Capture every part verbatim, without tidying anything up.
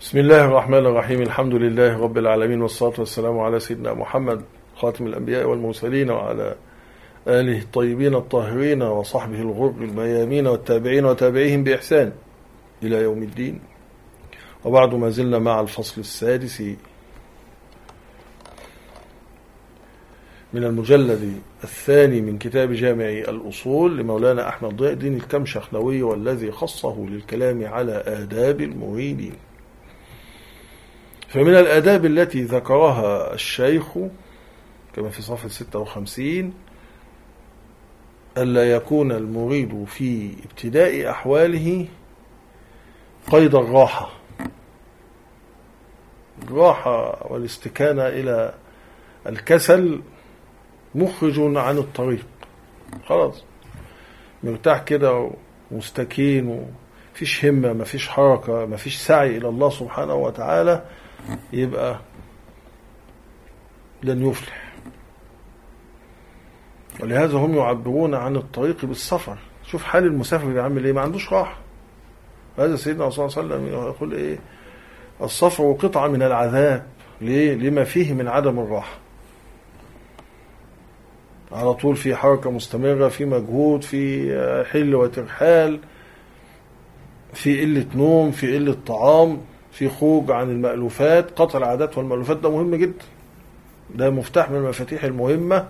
بسم الله الرحمن الرحيم. الحمد لله رب العالمين، والصلاة والسلام على سيدنا محمد خاتم الأنبياء والمرسلين، وعلى آله الطيبين الطاهرين وصحبه الغر الميامين والتابعين وتابعيهم بإحسان إلى يوم الدين. وبعد، ما زلنا مع الفصل السادس من المجلد الثاني من كتاب جامع الأصول لمولانا أحمد ضياء الدين الكمشخنوي، والذي خصه للكلام على آداب المريدين. فمن الآداب التي ذكرها الشيخ كما في صفحة ستة وخمسين: ألا يكون المريد في ابتداء أحواله قيد الراحة. الراحة والاستكانة إلى الكسل مخرج عن الطريق. خلاص مرتاح كده ومستكين ومفيش همة، مفيش حركة، مفيش سعي إلى الله سبحانه وتعالى، يبقى لن يفلح. ولهذا هم يعبرون عن الطريق بالسفر. شوف حال المسافر بيعمل ايه، ما عندوش راحة. هذا سيدنا صلى الله عليه وسلم يقول ايه: السفر قطعة من العذاب. ليه؟ لما فيه من عدم الراحة. على طول في حركة مستمرة، في مجهود، في حل وترحال، في قلة نوم، في قلة طعام، في خروج عن المألوفات. قطع العادات والمألوفات ده مهم جدا، ده مفتاح من المفاتيح المهمة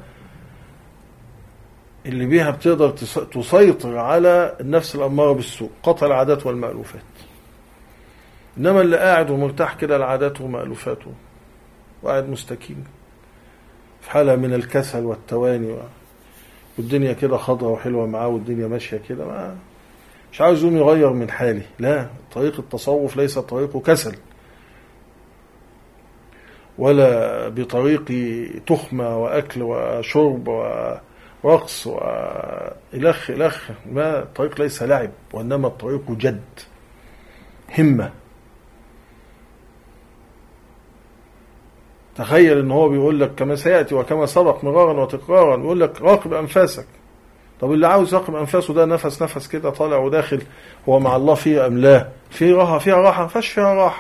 اللي بيها بتقدر تسيطر على النفس الأمارة بالسوء، قطع العادات والمألوفات. إنما اللي قاعد ومرتاح كده العادات ومألوفاته وقاعد مستكين في حالة من الكسل والتواني، والدنيا كده خضرة وحلوة معاه، والدنيا ماشية كده، ما مش عاوز يقوم يغير من حاله. لا، طريق التصوف ليس طريقه كسل، ولا بطريق تخمة وأكل وشرب ورقص وإلخ إلخ. ما الطريق ليس لعب، وإنما الطريق جد، همة. تخيل إن هو بيقول لك كما سيأتي وكما سبق مرارا وتكرارا، يقول لك راقب أنفاسك. طب اللي عاوز يراقب أنفاسه ده نفس نفس كده طالع وداخل، هو مع الله فيه أم لا؟ فيه راحة؟ فيها راحة؟ فاش فيها راحة.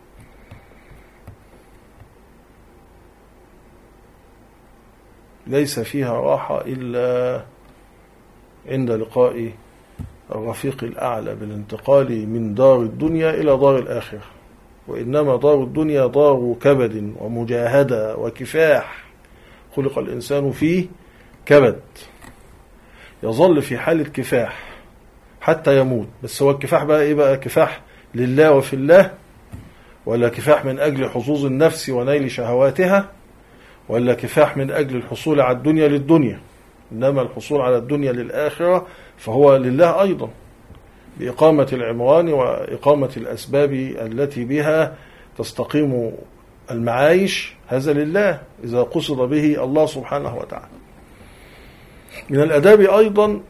ليس فيها راحة إلا عند لقاء الرفيق الأعلى بالانتقال من دار الدنيا إلى دار الآخرة. وإنما دار الدنيا دار كبد ومجاهدة وكفاح، خلق الإنسان فيه كبد، يظل في حال الكفاح حتى يموت. بس هو الكفاح بقى إيه؟ بقى كفاح لله وفي الله، ولا كفاح من أجل حظوظ النفس ونيل شهواتها، ولا كفاح من أجل الحصول على الدنيا للدنيا. إنما الحصول على الدنيا للآخرة فهو لله أيضا، بإقامة العمران وإقامة الأسباب التي بها تستقيم المعايش. هذا لله إذا قصد به الله سبحانه وتعالى. من الأداب أيضا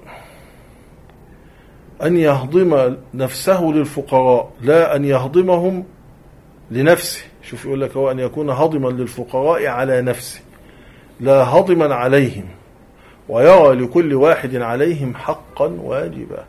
أن يهضم نفسه للفقراء، لا أن يهضمهم لنفسه. شوف يقول لك هو أن يكون هضما للفقراء على نفسه، لا هضما عليهم، ويرى لكل واحد عليهم حقا واجبا.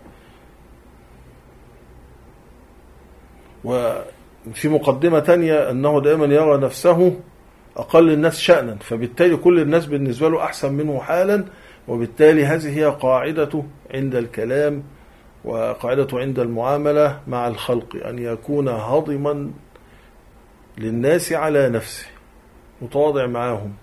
وفي مقدمة تانية أنه دائما يرى نفسه أقل الناس شأنا، فبالتالي كل الناس بالنسبة له أحسن منه حالا. وبالتالي هذه هي قاعدته عند الكلام وقاعدته عند المعاملة مع الخلق، أن يكون هضما للناس على نفسه، متواضع معهم،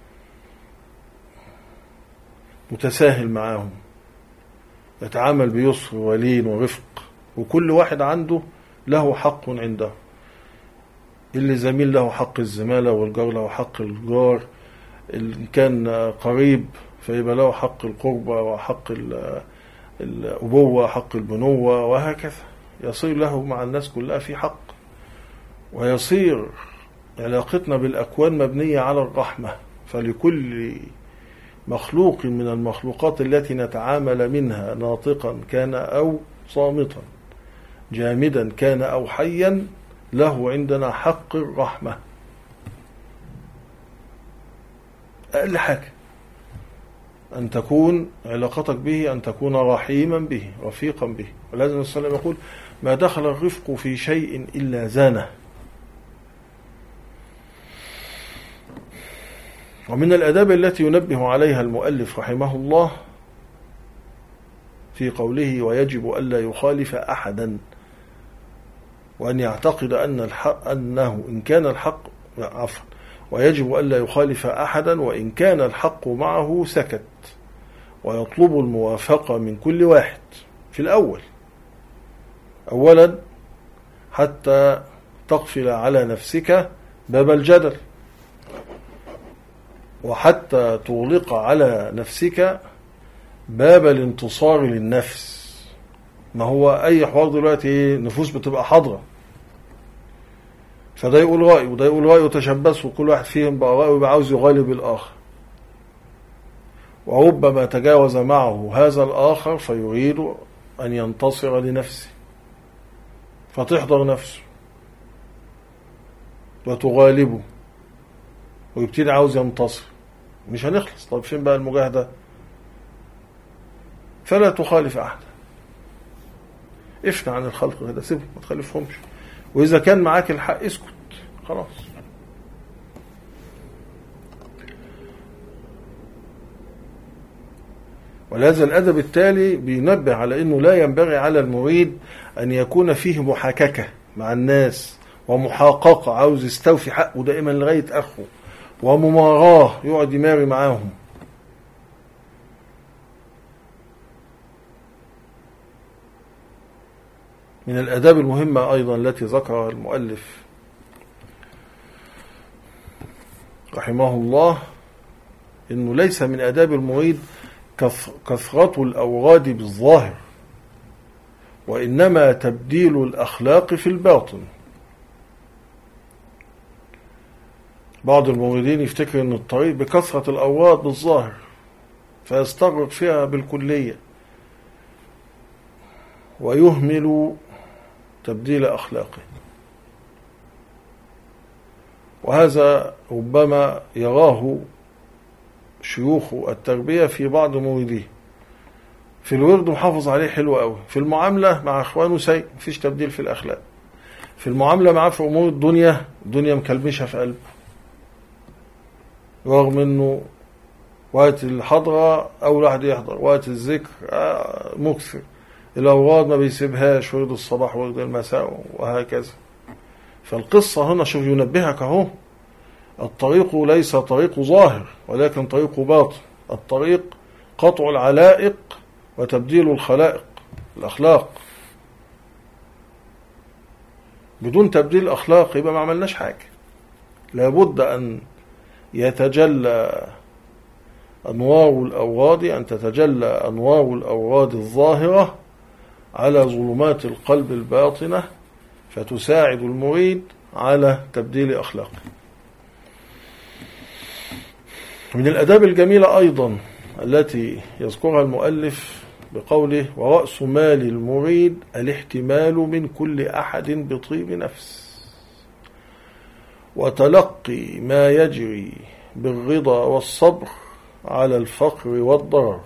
متساهل معهم، يتعامل بيسر ولين ورفق، وكل واحد عنده له حق عنده. اللي زميل له حق الزمالة، والجار له حق الجار، إن كان قريب فيبقى له حق القربة وحق الأبوة، حق البنوة، وهكذا يصير له مع الناس كلها في حق. ويصير علاقتنا بالأكوان مبنية على الرحمة، فلكل مخلوق من المخلوقات التي نتعامل منها، ناطقا كان أو صامتا، جامدا كان أو حيا، له عندنا حق الرحمة. أقل حاجة أن تكون علاقتك به أن تكون رحيما به، رفيقا به. ولازم الصلاة يقول: ما دخل الرفق في شيء إلا زانه. ومن الآداب التي ينبه عليها المؤلف رحمه الله في قوله ويجب ألا يخالف أحدا، وأن يعتقد أن الحق أنه إن كان الحق عفوا ويجب ألا يخالف أحدا وإن كان الحق معه سكت، ويطلب الموافقة من كل واحد في الأول أولا حتى تقفل على نفسك باب الجدل، وحتى تغلق على نفسك باب الانتصار للنفس. ما هو أي حوار دلوقتي نفوس بتبقى حاضرة، فده يقول رأي وده يقول رأي وتشبث، وكل واحد فيهم بقى رأي ويبقى عاوز يغالب الآخر، وربما تجاوز معه هذا الآخر فيريد أن ينتصر لنفسه، فتحضر نفسه وتغالبه ويبتدي عاوز ينتصر. مش هنخلص. طب فين بقى المجاهدة؟ فلا تخالف أحد، افنى عن الخلق كده، سيبهم ما تخالفهمش، وإذا كان معاك الحق اسكت خلاص. ولهذا الأدب التالي بينبه على أنه لا ينبغي على المريد أن يكون فيه محاككة مع الناس ومحاققة، عاوز يستوفي حقه دائما لغاية أخوه، ومماراه يقعد يماري معاهم. من الآداب المهمة أيضا التي ذكرها المؤلف رحمه الله إنه ليس من آداب المريد كثرة الأوراد بالظاهر، وإنما تبديل الأخلاق في الباطن. بعض المريدين يفتكر أن الطريق بكثرة الأوراد بالظاهر فيستغرق فيها بالكلية، ويهمل تبديل أخلاقه، وهذا ربما يراه شيوخ التربية في بعض مريديه. في الورد محافظ عليه حلو قوي، في المعاملة مع أخوانه سيء، مفيش تبديل في الأخلاق. في المعاملة معاه في أمور الدنيا، الدنيا مكلمشة في قلبه، رغم أنه وقت الحضرة أول واحد يحضر، وقت الذكر مكثر، الأوراد ما بيسيبهاش، ورد الصباح ورد المساء وهكذا. فالقصة هنا شوف ينبهك اهو، الطريق ليس طريق ظاهر ولكن طريق باطن. الطريق قطع العلائق وتبديل الخلائق الأخلاق. بدون تبديل الأخلاق يبقى ما عملناش حاجة. لابد أن يتجلى أنوار الأوراد أن تتجلى أنوار الأوراد الظاهرة على ظلمات القلب الباطنة، فتساعد المريد على تبديل أخلاقه. من الأداب الجميلة أيضا التي يذكرها المؤلف بقوله ورأس مال المريد الاحتمال من كل أحد بطيب نفس، وتلقي ما يجري بالرضا والصبر على الفقر والضرر.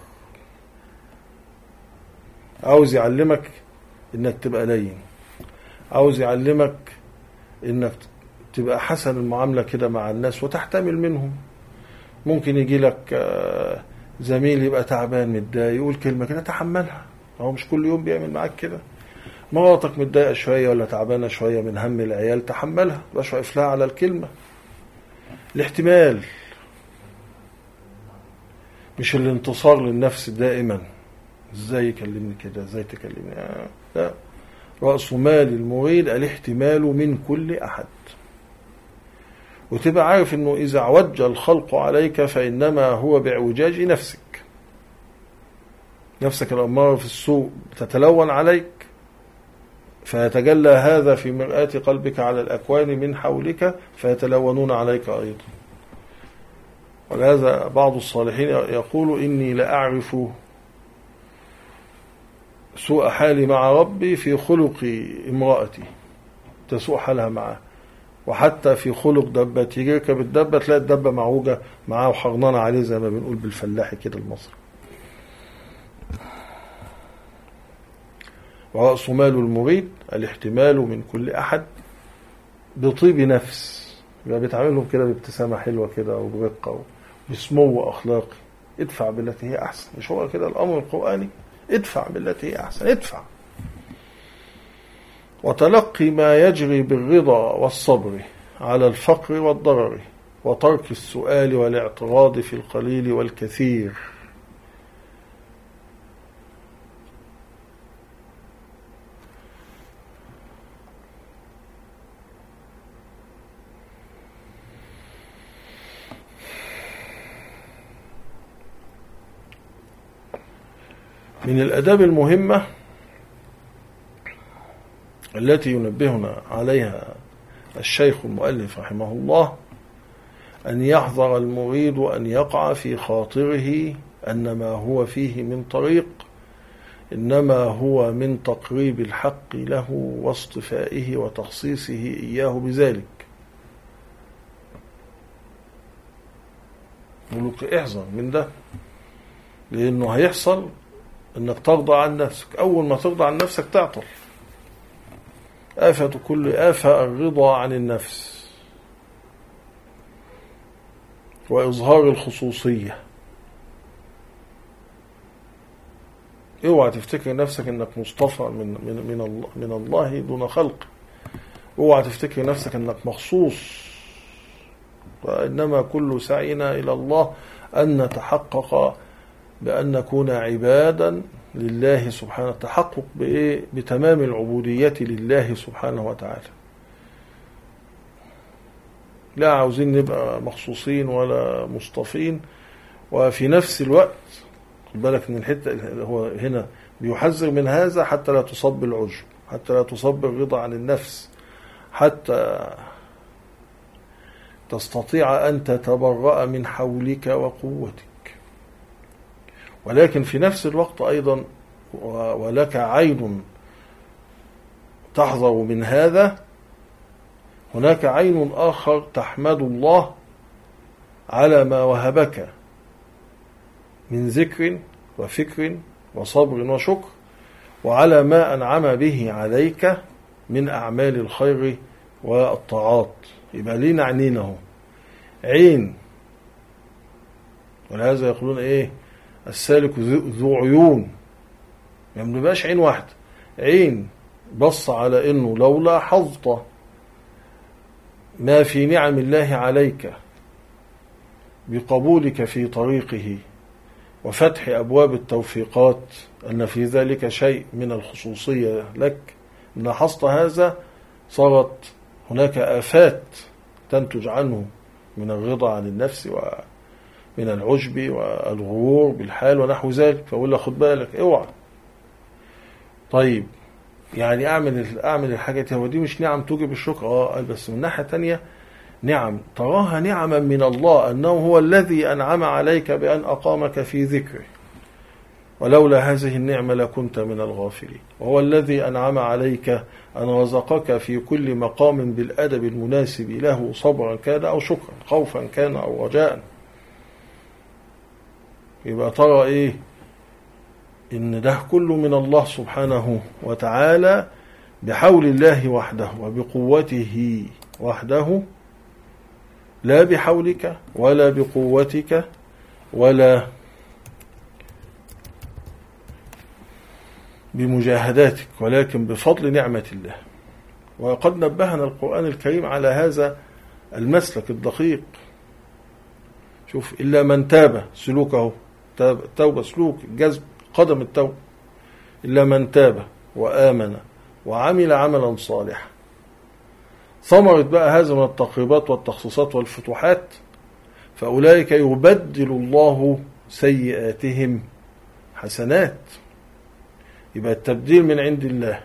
عاوز يعلمك انك تبقى لين، عاوز يعلمك انك تبقى حسن المعاملة كده مع الناس وتحتمل منهم. ممكن يجي لك زميل يبقى تعبان متضايق يقول كلمة كده تحملها، هو مش كل يوم بيعمل معاك كده. مراتك متضايقة شوية ولا تعبانة شوية من هم العيال تحملها، مش واقف لها على الكلمة. الاحتمال مش الانتصار للنفس دائما، ازاي يكلمني كده، ازاي تكلمني، آه. لا، رأس مال المريد الاحتمال من كل أحد. وتبقى عارف انه اذا عوج الخلق عليك فانما هو باعوجاج نفسك. نفسك الأمارة في السوء تتلون عليك، فيتجلى هذا في مرآة قلبك على الأكوان من حولك فيتلونون عليك أيضا. ولهذا بعض الصالحين يقول إني لأعرف سوء حالي مع ربي في خلق امرأتي، تسوء حالها معه، وحتى في خلق دبتي. يركب الدبة تلاقي الدبة معوجة معاه وحرنانة عليه زي ما بنقول بالفلاحي كده المصري. ورأس مال المريد الاحتمال من كل أحد بطيب نفس، يبقى بيتعاملهم كده بابتسامة حلوة كده وبرقة بسمو أخلاقي، ادفع بالتي هي أحسن. مش هو كده الأمر القرآني؟ ادفع بالتي هي أحسن، ادفع. وتلقي ما يجري بالرضا والصبر على الفقر والضرر، وترك السؤال والاعتراض في القليل والكثير. من الآداب المهمة التي ينبهنا عليها الشيخ المؤلف رحمه الله أن يحذر المريد أن يقع في خاطره أن ما هو فيه من طريق إنما هو من تقريب الحق له واصطفائه وتخصيصه إياه بذلك. يقولك احذر من ده، لأنه هيحصل أنك ترضى عن نفسك. أول ما ترضى عن نفسك تعطل. آفة كل آفة الرضا عن النفس وإظهار الخصوصية. اوعى تفتكر نفسك انك مصطفى من من من الله من الله دون خلق. اوعى تفتكر نفسك انك مخصوص. وإنما كل سعينا إلى الله أن نتحقق بأن نكون عبادا لله سبحانه، التحقق بإيه؟ بتمام العبودية لله سبحانه وتعالى. لا عاوزين نبقى مخصوصين ولا مصطفين. وفي نفس الوقت خد بالك من الحتة، هو هنا بيحذر من هذا حتى لا تصب العجب، حتى لا تصب الرضا عن النفس، حتى تستطيع أن تتبرأ من حولك وقوتك. ولكن في نفس الوقت أيضا ولك عين تحذر من هذا، هناك عين آخر تحمد الله على ما وهبك من ذكر وفكر وصبر وشكر، وعلى ما أنعم به عليك من أعمال الخير والطاعات. يبقى لينا عينينه، عين. ولهذا يقولون إيه؟ السالك ذو عيون. يعني ما بقاش عين واحدة، عين بص على إنه لو لاحظت ما في نعم الله عليك بقبولك في طريقه وفتح أبواب التوفيقات أن في ذلك شيء من الخصوصية لك، إن لاحظت هذا صارت هناك آفات تنتج عنه من الرضا عن النفس ومن العجب والغرور بالحال ونحو ذلك. فأقول لك خد بالك اوعى. طيب يعني أعمل أعمل الحاجة دي، هو دي مش نعم توجب الشكر؟ اه بس من ناحية تانية نعم تراها نعما من الله، أنه هو الذي أنعم عليك بأن أقامك في ذكره، ولولا هذه النعمة لكنت من الغافلين. وهو الذي أنعم عليك أن رزقك في كل مقام بالأدب المناسب له، صبرا كان أو شكرا، خوفا كان أو رجاء. يبقى ترى إيه؟ إن ده كله من الله سبحانه وتعالى بحول الله وحده وبقوته وحده، لا بحولك ولا بقوتك ولا بمجاهداتك، ولكن بفضل نعمة الله. وقد نبهنا القرآن الكريم على هذا المسلك الدقيق. شوف، إلا من تاب، سلوكه التوبة سلوك جذب قدم التوبة، إلا من تاب وآمن وعمل عملا صالحا. ثمرت بقى هذا من التقريبات والتخصيصات والفتوحات، فأولئك يبدل الله سيئاتهم حسنات. يبقى التبديل من عند الله،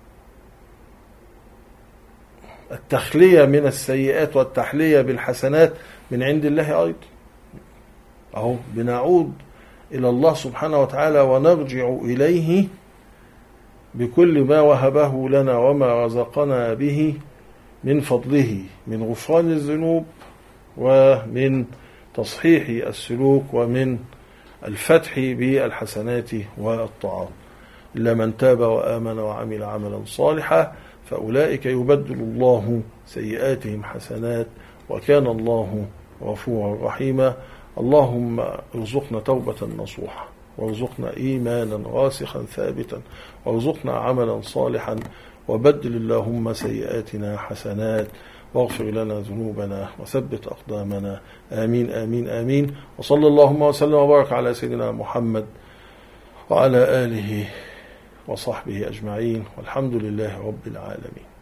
التخلية من السيئات والتحلية بالحسنات من عند الله أيضا. أهو بنعود إلى الله سبحانه وتعالى ونرجع إليه بكل ما وهبه لنا وما رزقنا به من فضله من غفران الذنوب ومن تصحيح السلوك ومن الفتح بالحسنات والطاعات. إلا من تاب وآمن وعمل عملا صالحا فأولئك يبدل الله سيئاتهم حسنات وكان الله غفورا رحيما. اللهم ارزقنا توبة نصوحة، وارزقنا إيمانا راسخا ثابتا، وارزقنا عملا صالحا، وبدل اللهم سيئاتنا حسنات، واغفر لنا ذنوبنا وثبت أقدامنا. آمين آمين آمين. وصلى اللهم وسلم وبارك على سيدنا محمد وعلى آله وصحبه أجمعين، والحمد لله رب العالمين.